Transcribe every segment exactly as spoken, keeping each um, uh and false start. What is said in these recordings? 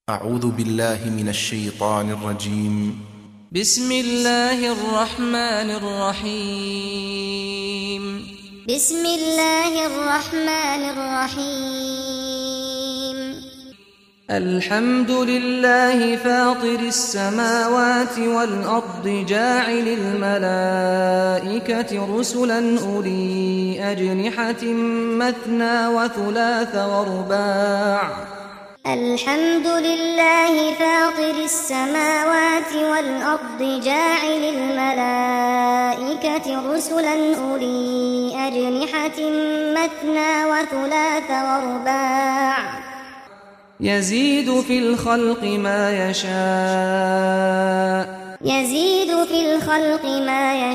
أعوذ بالله من الشيطان الرجيم. بسم الله الرحمن الرحيم. بسم الله الرحمن الرحيم. الحمد لله فاطر السماوات والأرض جاعل الملائكة رسلا أولي أجنحة مثنى وثلاث ورباع. الحمد لله فاطر السماوات والأرض جاعل الملائكة رسلا أولي أجنحة مثنى وثلاث ورباع. يزيد في الخلق ما يشاء. يزيد في الخلق ما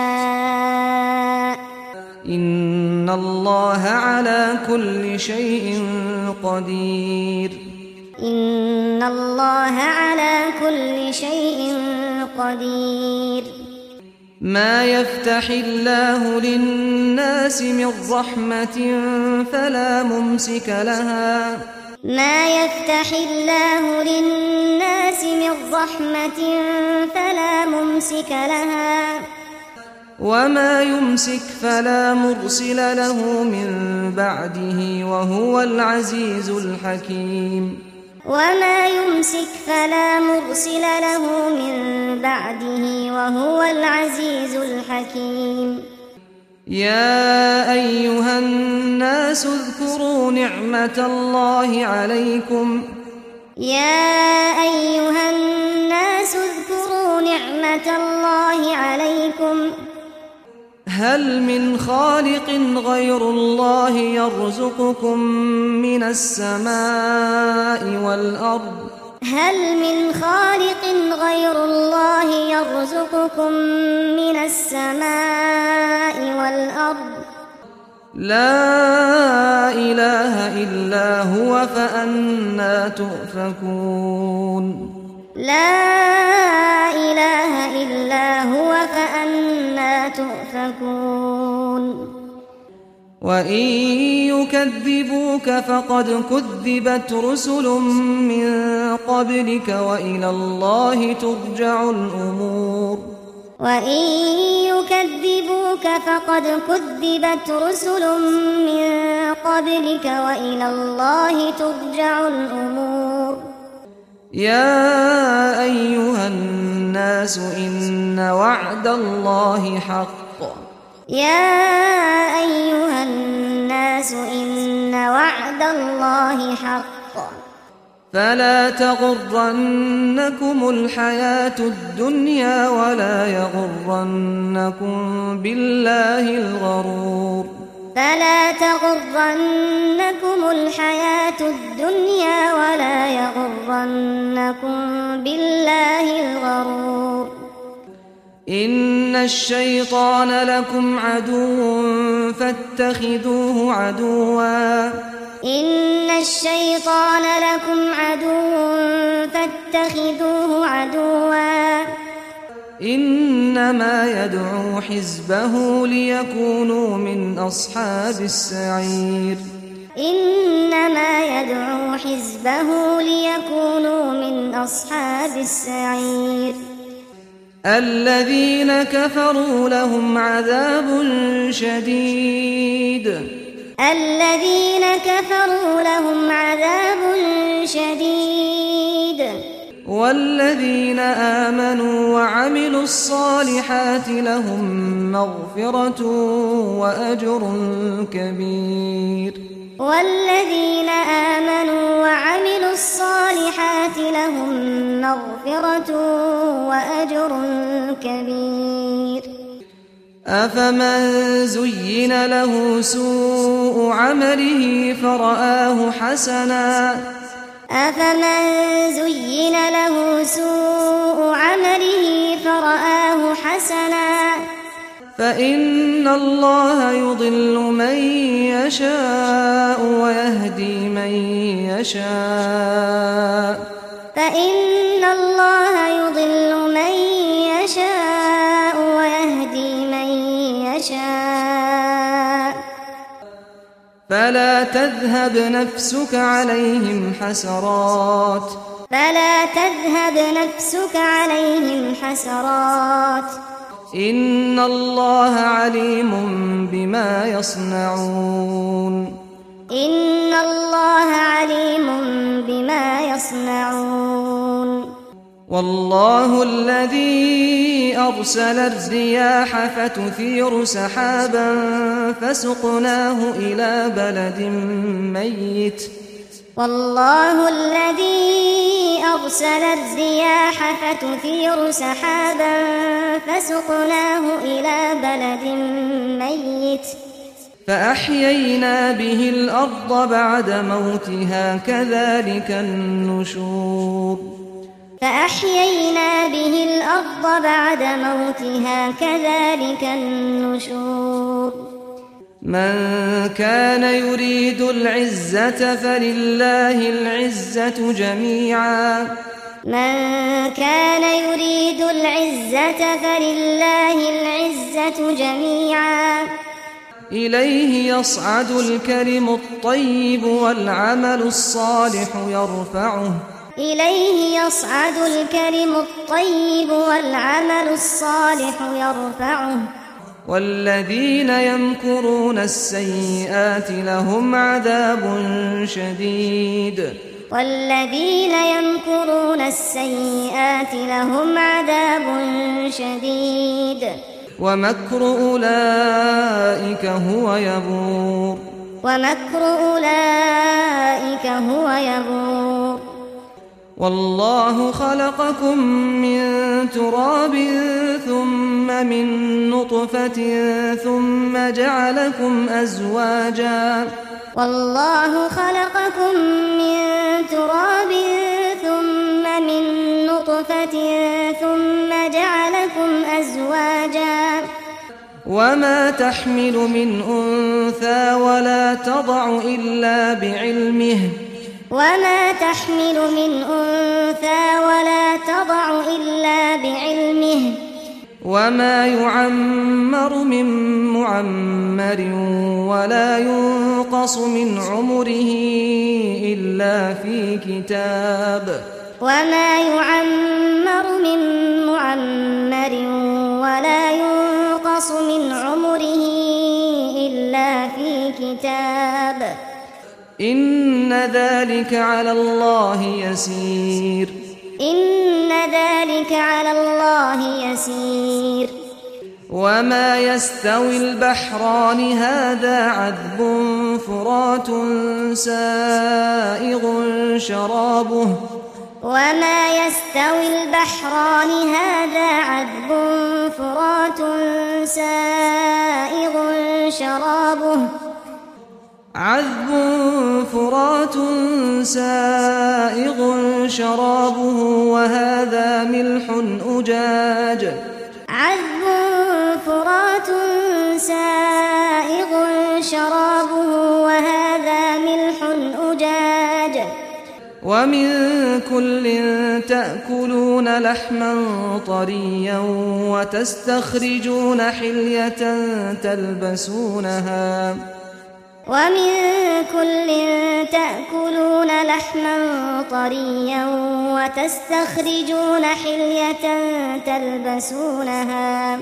يشاء. إن الله على كل شيء قدير. إن الله على كل شيء قدير. ما يفتح الله للناس من رحمة فلا ممسك لها. ما يفتح الله للناس من رحمة فلا ممسك لها. وما يمسك فلا مرسل له من بعده وهو العزيز الحكيم. وما يمسك فلا مرسل له من بعده وهو العزيز الحكيم. يا أيها الناس اذكروا نعمة الله عليكم. يا أيها الناس اذكروا نعمة الله عليكم. هل من خالق غير الله يرزقكم من السماء والأرض؟ هل من خالق غير الله يرزقكم من السماء والأرض؟ لا إله إلا هو فأنى تؤفكون. لا إله إلا هو فأنى تؤفكون. وإن يكذبوك فقد كذبت رسل من قبلك وإلى الله ترجع الأمور. وإن يكذبوك فقد كذبت رسل من قبلك وإلى الله ترجع الأمور. يا أيها الناس إن وعد الله حق. يا أيها الناس إن وعد الله حق. فلا تغرنكم الحياة الدنيا ولا يغرنكم بالله الغرور. فلا تغرنكم الحياة الدنيا ولا يغرنكم بالله الغرور. إن الشيطان لكم عدو فاتخذوه عدوا. إن الشيطان لكم عدو فاتخذوه عدوا. إنما يدعو حزبه ليكونوا من أصحاب السعير. إنما يدعو حزبه ليكونوا من أصحاب السعير. الذين كفروا لهم عذاب شديد. الذين كفروا لهم عذاب شديد. والذين آمنوا وعملوا الصالحات لهم مغفرة وأجر كبير. والذين آمنوا وعملوا الصالحات لهم مغفرة وأجر كبير. أفمن زين له سوء عمله فرآه حسنا. أفمن زين له سوء عمله فرآه حسنا. فإن الله يضل من يشاء ويهدي من يشاء. فإن الله يضل من يشاء ويهدي من يشاء. فلا تذهب نفسك عليهم حسرات فلا تذهب نفسك عليهم حسرات إن الله عليم بما يصنعون إن الله عليم بما يصنعون والله الذي أرسل الرياح فتثير سحابا فسقناه إلى بلد ميت والله الذي أرسل الرياح فتثير سحابا فسقناه إلى بلد ميت فأحيينا به الأرض بعد موتها كذلك النشور فأحيينا به الأرض بعد موتها كذلك النشور من كان يريد العزة فلله العزة جميعا من كان يريد العزة فلله العزة جميعا إليه يصعد الكلم الطيب والعمل الصالح يرفعه إليه يصعد الكلم الطيب والعمل الصالح يرفعه والذين يمكرون السيئات لهم عذاب شديد والذين يمكرون السيئات لهم عذاب شديد ومكر أولئك هو يبور ومكر أولئك هو يبور والله خلقكم من تراب ثم من نطفة ثم جعلكم أزواجا والله خلقكم من تراب ثم من نطفة ثم جعلكم أزواجا وما تحمل من أنثى ولا تضع إلا بعلمه وما تحمل من أنثى ولا تضع إلا بعلمه وما يعمر من معمر ولا ينقص من عمره إلا في كتاب وما يعمر من معمر ولا ينقص من عمره إلا في كتاب إن ذلك على الله يسير إن ذلك على الله يسير وما يستوي البحران هذا عذب فرات سائغ شرابه وما يستوي البحران هذا عذب فرات سائغ شرابه عذب فرات سائغ شرابه وهذا ملح أجاج عذب فرات سائغ شرابه وهذا ملح أجاج ومن كل تأكلون لحما طريا وتستخرجون حلية تلبسونها ومن كل تأكلون لحما طريا وتستخرجون حلية تلبسونها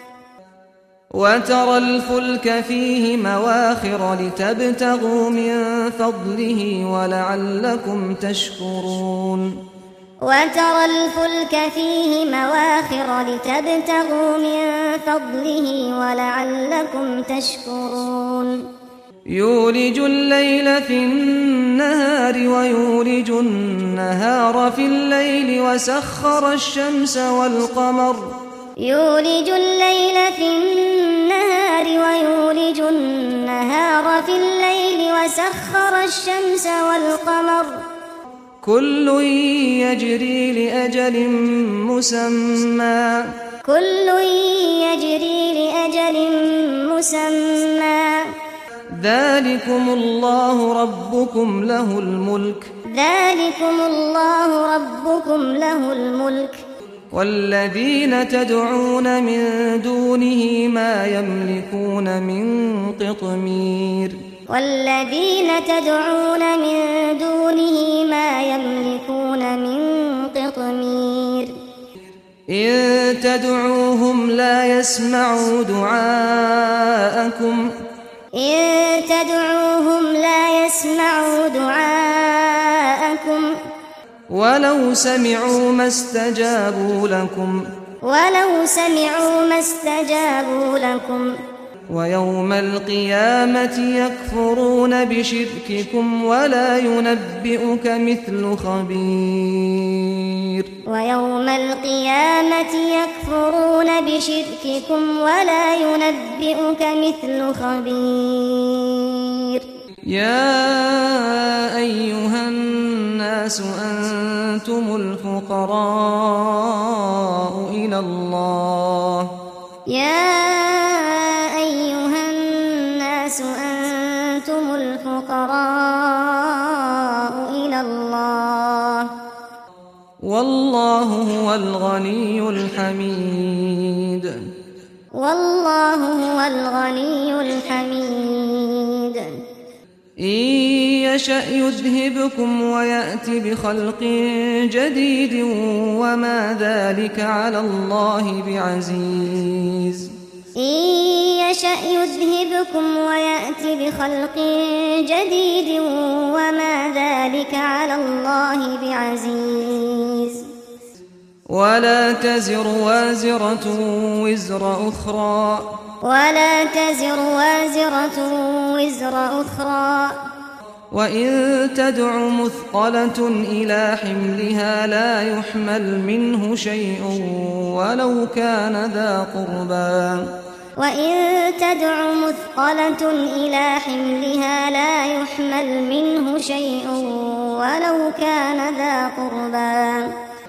وترى الفلك فيه مواخر لتبتغوا من فضله ولعلكم تشكرون وترى الفلك فيه مواخر لتبتغوا من فضله ولعلكم تشكرون يولج الليل في النهار ويولج النهار في الليل وسخر الشمس والقمر يولج الليل في النهار ويولج النهار في الليل وسخر الشمس والقمر كل يجري لأجل مسمى كل يجري لأجل مسمى ذلكم الله ربكم له الملك ذلكم الله ربكم له الملك والذين تدعون من دونه ما يملكون من قطمير والذين تدعون من دونه ما يملكون من إن تدعوهم لا يسمعوا دعاءكم إن تدعوهم لا يسمعوا دعاءكم ولو سمعوا ما استجابوا لكم ولو سمعوا ما استجابوا لكم ويوم القيامة يكفرون بشرككم ولا ينبئك مثل خبير ويوم القيامة يكفرون بشرككم ولا ينبئك مثل خبير يا أيها الناس أنتم الفقراء إلى الله يا أيها الناس أنتم الفقراء إلى الله والله هو الغني الحميد والله هو الغني الحميد إن يشأ يذهبكم ويأتي بخلق جديد وما ذلك على الله بعزيز إن يشأ يذهبكم ويأتي بخلق جديد وما ذلك على الله بعزيز ولا تزر وازرة وزر أخرى ولا تزر وازرة وزر أخرى وإن تدع مثقلة إلى حملها لا يحمل منه شيء ولو كان ذا قربى وإن تدع مثقلة إلى حملها لا يحمل منه شيء ولو كان ذا قربى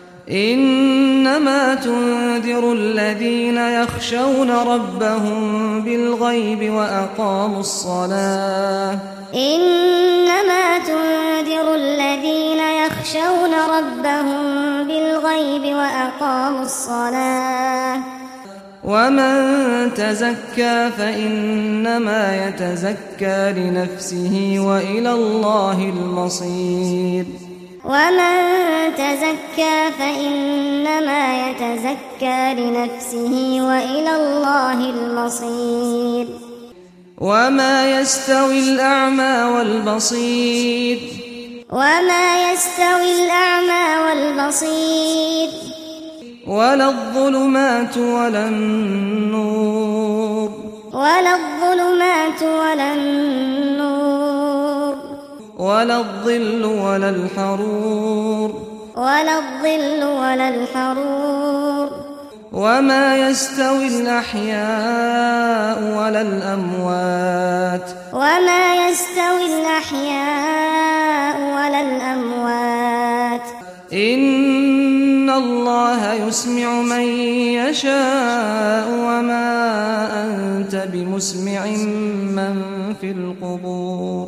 إنما تنذر الذين يخشون ربهم بالغيب وأقاموا الصلاة إنما تنذر الذين يخشون ربهم بالغيب وأقاموا الصلاة ومن تزكى فإنما يتزكى لنفسه وإلى الله المصير ومن تزكى فإنما يتزكى لنفسه وإلى الله المصير وما يستوي الأعمى والبصير وما يستوي الأعمى والبصير ولا الظلمات ولا النور ولا الظلمات ولا النور ولا الظل ولا الحرور ولا الظل ولا الحرور وما يستوي الأحياء ولا الأموات وما يستوي الأحياء ولا الأموات إن الله يسمع من يشاء وما أنت بمسمع من في القبور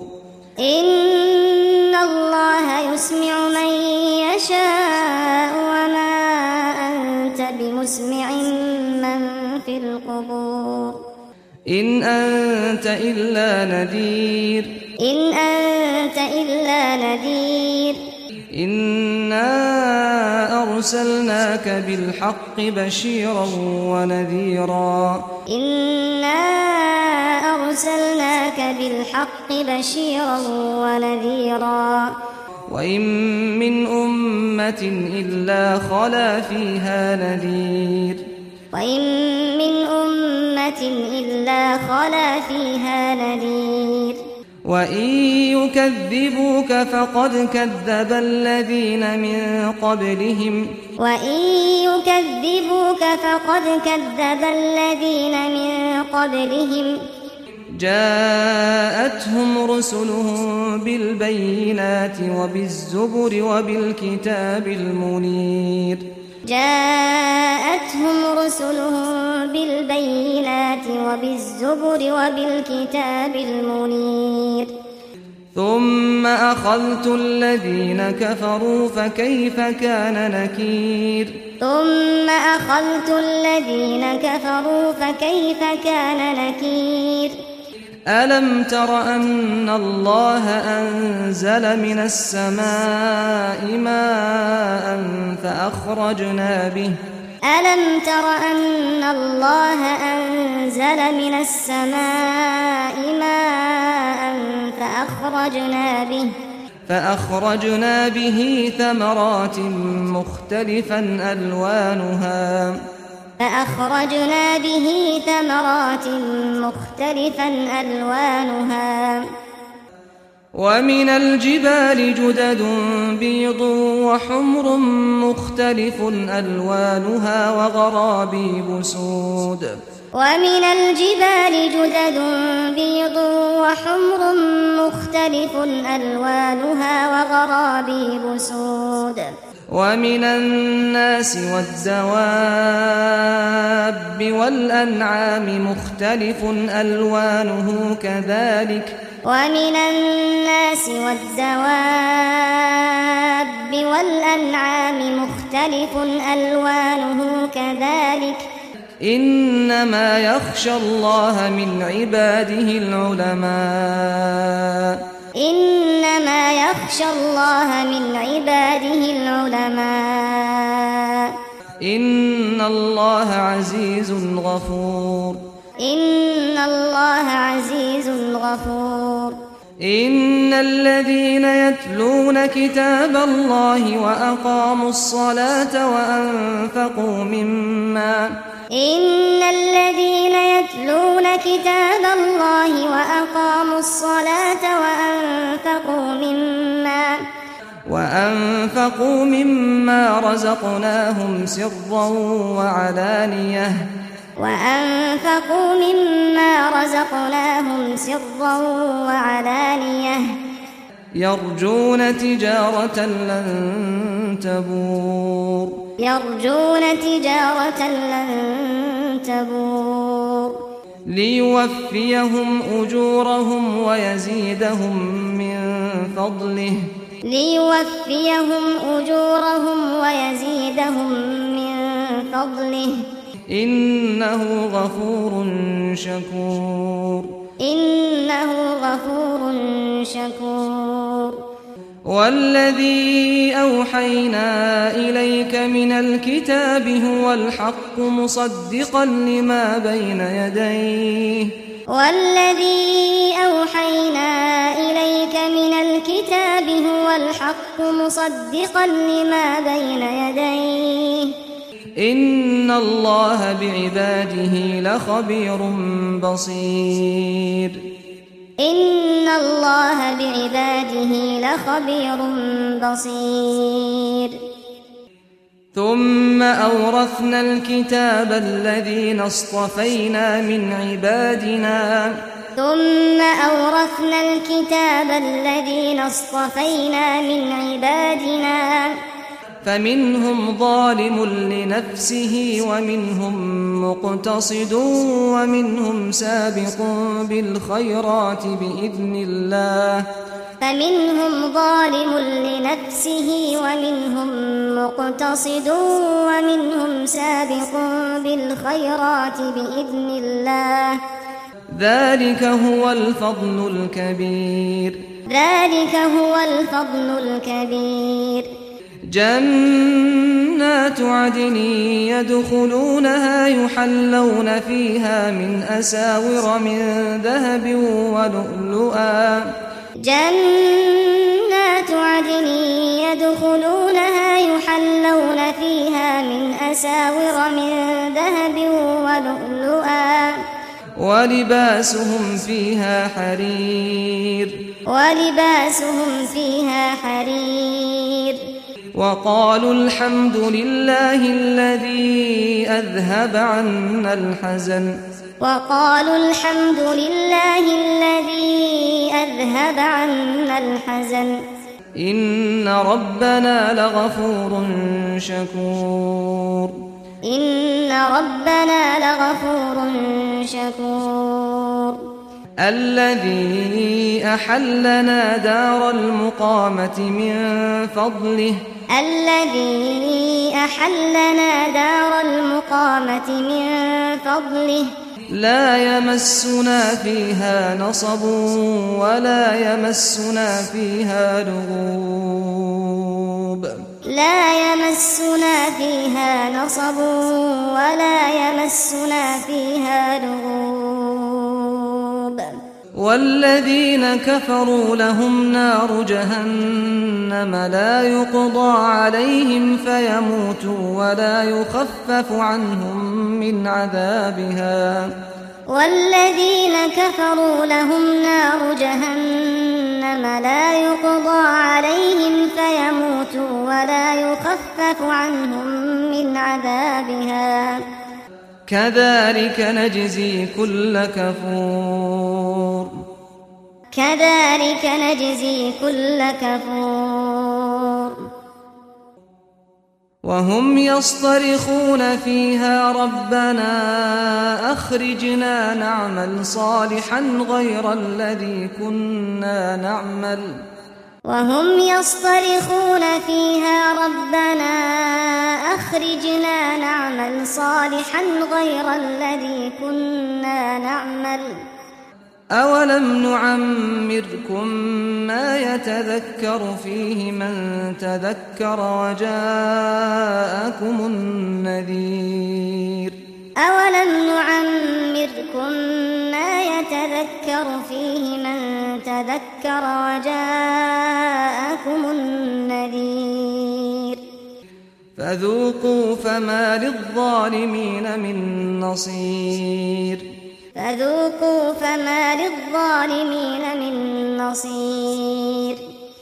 إن الله يسمع من يشاء وما أنت بمسمع من في القبور إن أنت إلا نذير إن أنت إلا نذير إنا أرسلناك بالحق بشيرا ونذيرا إنا أرسلناك بالحق بشيرا ونذيرا وإن من أمة إلا خلا فيها نذير وإن من أمة إلا خلا فيها نذير وإن يكذبوك فقد كذب الذين من قبلهم وإن يكذبوك فقد كذب الذين من قبلهم جاءتهم رسلهم بالبينات وبالزبر وبالكتاب المنير جاءتهم رسلهم بالبينات وبالزبر وبالكتاب المنير ثم أخذت الذين كفروا فكيف كان نكير ثم أخذت الذين كفروا فكيف كان نكير ألم تر أن الله أنزل من السماء ماء فأخرجنا به ألم تر أن الله أنزل من السماء ماء فأخرجنا به فأخرجنا به ثمرات مختلفا ألوانها فأخرجنا به ثمرات مختلفا ألوانها ومن الجبال جدد بيض وحمر مختلف ألوانها وغرابيب سود ومن الجبال جدد بيض وحمر مختلف ألوانها وغرابيب سود ومن الناس والدواب والأنعام مختلف ألوانه كذلك ومن الناس والدواب والأنعام مختلف ألوانه كذلك إنما يخشى الله من عباده العلماء إنما يخشى الله من عباده العلماء إن الله عزيز غفور إن الله عزيز غفور إن الذين يتلون كتاب الله وأقاموا الصلاة وأنفقوا مما إن الذين يتلون كتاب الله وأقاموا الصلاة وأنفقوا مما وأنفقوا مما رزقناهم سرا وعلانية وأنفقوا مما رزقناهم سرا وعلانية يرجون تجارة لن تبور يرجون تجارة لن تبور ليوفيهم أجورهم ويزيدهم من فضله ليوفيهم أجورهم ويزيدهم من فضله إنه غفور شكور إنه غفور شكور والذي أوحينا إليك من الكتاب هو الحق مصدقا لما بين يديه والذي أوحينا إليك من الكتاب هو الحق مصدقا لما بين يديه إن الله بعباده لخبير بصير إن الله بعباده لخبير بصير ثم أورثنا الكتاب الذين اصطفينا من عبادنا ثم أورثنا الكتاب الذين اصطفينا من عبادنا فمنهم ظالم لنفسه ومنهم مقتصد ومنهم سابق بالخيرات بإذن الله فمنهم ظالم لنفسه ومنهم مقتصد ومنهم سابق بالخيرات بإذن الله ذلك هو الفضل الكبير ذلك هو الفضل الكبير جنات عدن يدخلونها يحلون فيها من أساور من ذهب ولؤلؤا جنات عدن يدخلونها يحلون فيها من أساور من ذهب ولؤلؤا ولباسهم فيها حرير ولباسهم فيها حرير وقالوا الحمد لله الذي أذهب عنا الحزن وقالوا الحمد لله الذي أذهب عنا الحزن إن ربنا لغفور شكور إن ربنا لغفور شكور الذي أحلنا دار المقامة من فضله الذي أحلنا دار المقامة من فضله لا يمسنا فيها نصب ولا يمسنا فيها لغوب لا يمسنا فيها نصب ولا يمسنا فيها لغوب والذين كفروا لهم نار جهنم لا يقضى عليهم فيموتوا ولا يخفف عنهم من عذابها والذين كفروا لهم نار جهنم لا يقضى عليهم فيموتوا ولا يخفف عنهم من عذابها كذلك نجزي كل كفور كذلك نجزي كل كفور وهم يصطرخون فيها ربنا أخرجنا نعمل صالحا غير الذي كنا نعمل وهم يصطرخون فيها ربنا أخرجنا نعمل صالحا غير الذي كنا نعمل أولم نعمركم ما يتذكر فيه من تذكر وجاءكم النذير أولم نعمركم ما يتذكر فيه من تذكر وجاءكم النذير فذوقوا فما للظالمين من نصير فذوقوا فما للظالمين من نصير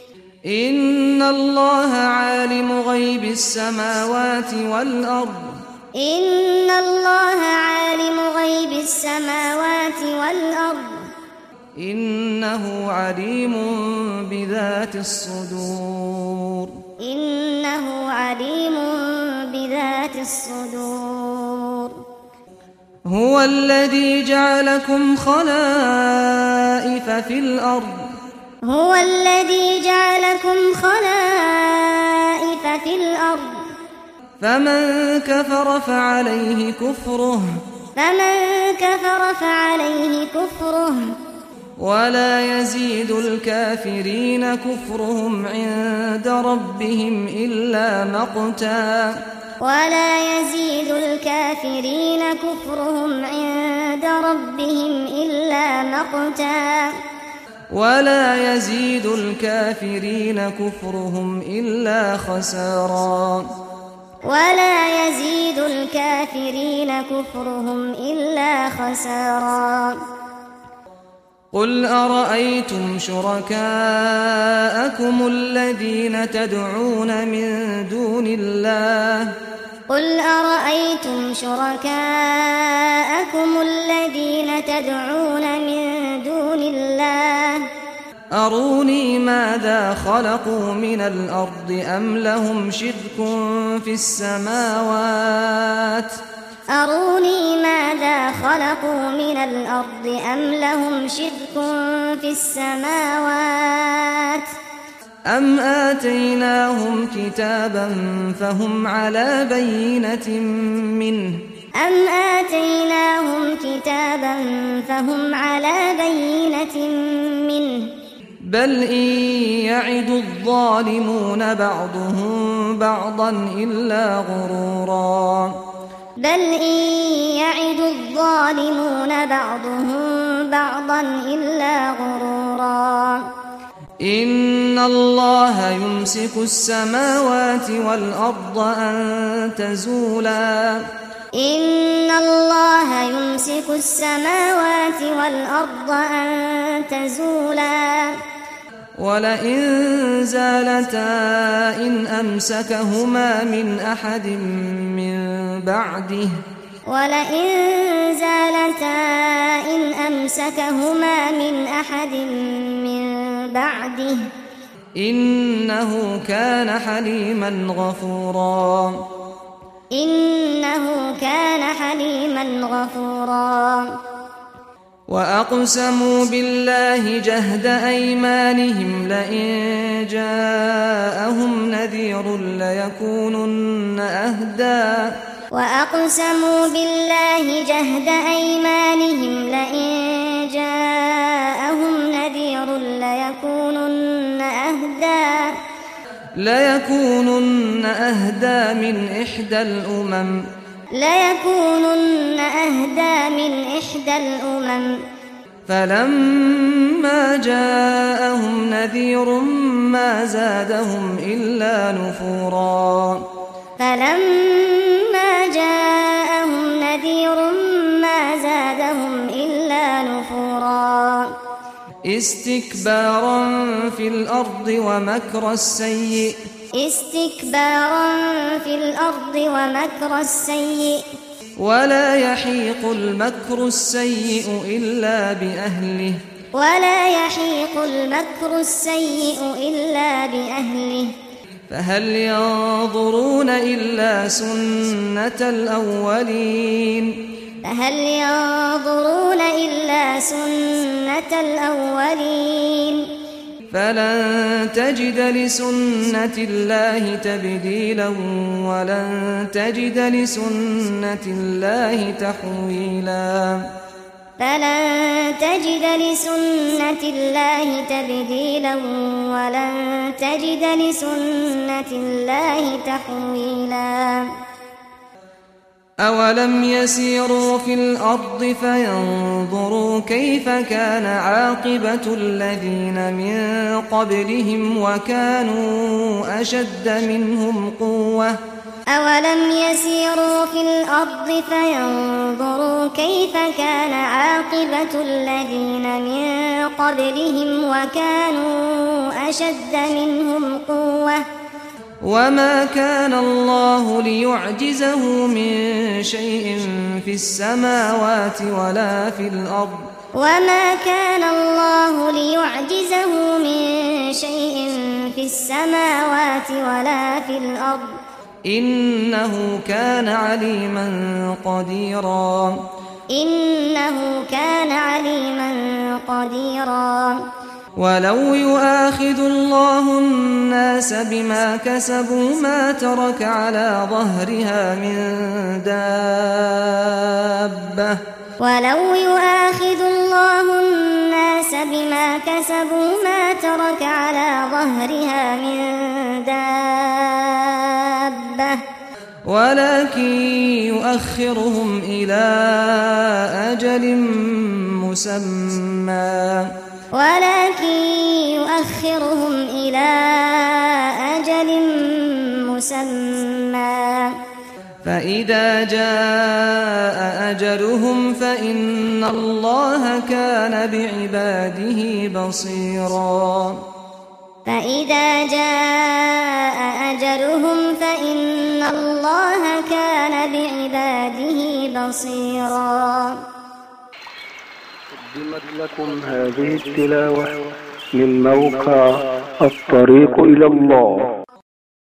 إن الله عالم غيب السماوات والأرض إن الله عالم غيب السماوات والأرض إنه عليم بذات الصدور إنه عليم بذات الصدور هو الذي جعلكم خلائف في الأرض هو الذي جعلكم خلائف في الأرض فمن كفر فعليه كفره فمن كفر فعليه كفره ولا يزيد الكافرين كفرهم عند ربهم إلا مقتا ولا يزيد الكافرين كفرهم عند ربهم إلا مقتا ولا يزيد الكافرين كفرهم إلا خسارا ولا يزيد الكافرين كفرهم إلا خسارا قل أرأيتم شركاءكم الذين تدعون من دون الله قل أرأيتم شركاءكم الذين تدعون من دون الله أروني ماذا خلقوا من الأرض أم لهم شرك في السماوات أروني ماذا خلقوا من الأرض أم لهم شرك في السماوات أم آتيناهم كتابا فهم على بينة منه أم آتيناهم كتابا فهم على بينة منه بل إن يعد الظالمون بعضهم بعضا إلا غرورا بل إن يعد الظالمون بعضهم بعضا إلا غرورا إن الله يمسك السماوات والأرض أن تزولا إن الله يمسك السماوات والأرض أن تزولا ولئن زالتا إن أمسكهما من أحد من بعده ولئن زالتا إن أمسكهما من أحد من بعده إنه كان حليما غفورا إنه كان حليما غفورا وأقسموا بالله جهد أيمانهم لئن جاءهم نذير ليكونن أهدى وأقسموا بالله جهد أيمانهم لئن جاءهم نذير ليكونن أهدى ليكونن أهدى من إحدى الأمم ليكونن أهدى من إحدى الأمم فلما جاءهم نذير ما زادهم إلا نفورا فلما جاءهم نذير ما زادهم إلا نفورا استكبارا في الأرض ومكر السيء استكبارا في الأرض ومكر السيء ولا يحيق المكر السيء إلا بأهله ولا يحيق المكر السيء إلا بأهله فهل ينظرون إلا سنة الأولين فهل ينظرون إلا سنة الأولين فلن تجد لسنة الله تبديلا ولن تجد لسنة الله تحويلا فلن تجد لسنة الله تبديلا ولن تجد لسنة الله تحويلا أولم يسيروا في الأرض فينظروا كيف كان عاقبة الذين من قبلهم وكانوا أشد منهم قوة أولم يسيروا في الأرض فينظروا كيف كان عاقبة الذين من قبلهم وكانوا أشد منهم قوة وما كان الله ليعجزه من شيء في السماوات ولا في الأرض وما كان الله ليعجزه من شيء في السماوات ولا في الأرض إنه كان عليما قديرا إنه كان عليما قديرا ولو يؤاخذ الله الناس بما كسبوا ما ترك على ظهرها من دابة ولو يؤاخذ الله الناس بما كسبوا ما ترك على ظهرها من دابة ولكن يؤخرهم إلى أجل مسمى ولكن يؤخرهم إلى أجل مسمى فإذا جاء أجلهم فإن الله كان بعباده بصيرا فإذا جاء أجلهم فإن الله كان بعباده بصيرا. قدمت لكم هذه التلاوة من موقع الطريق إلى الله.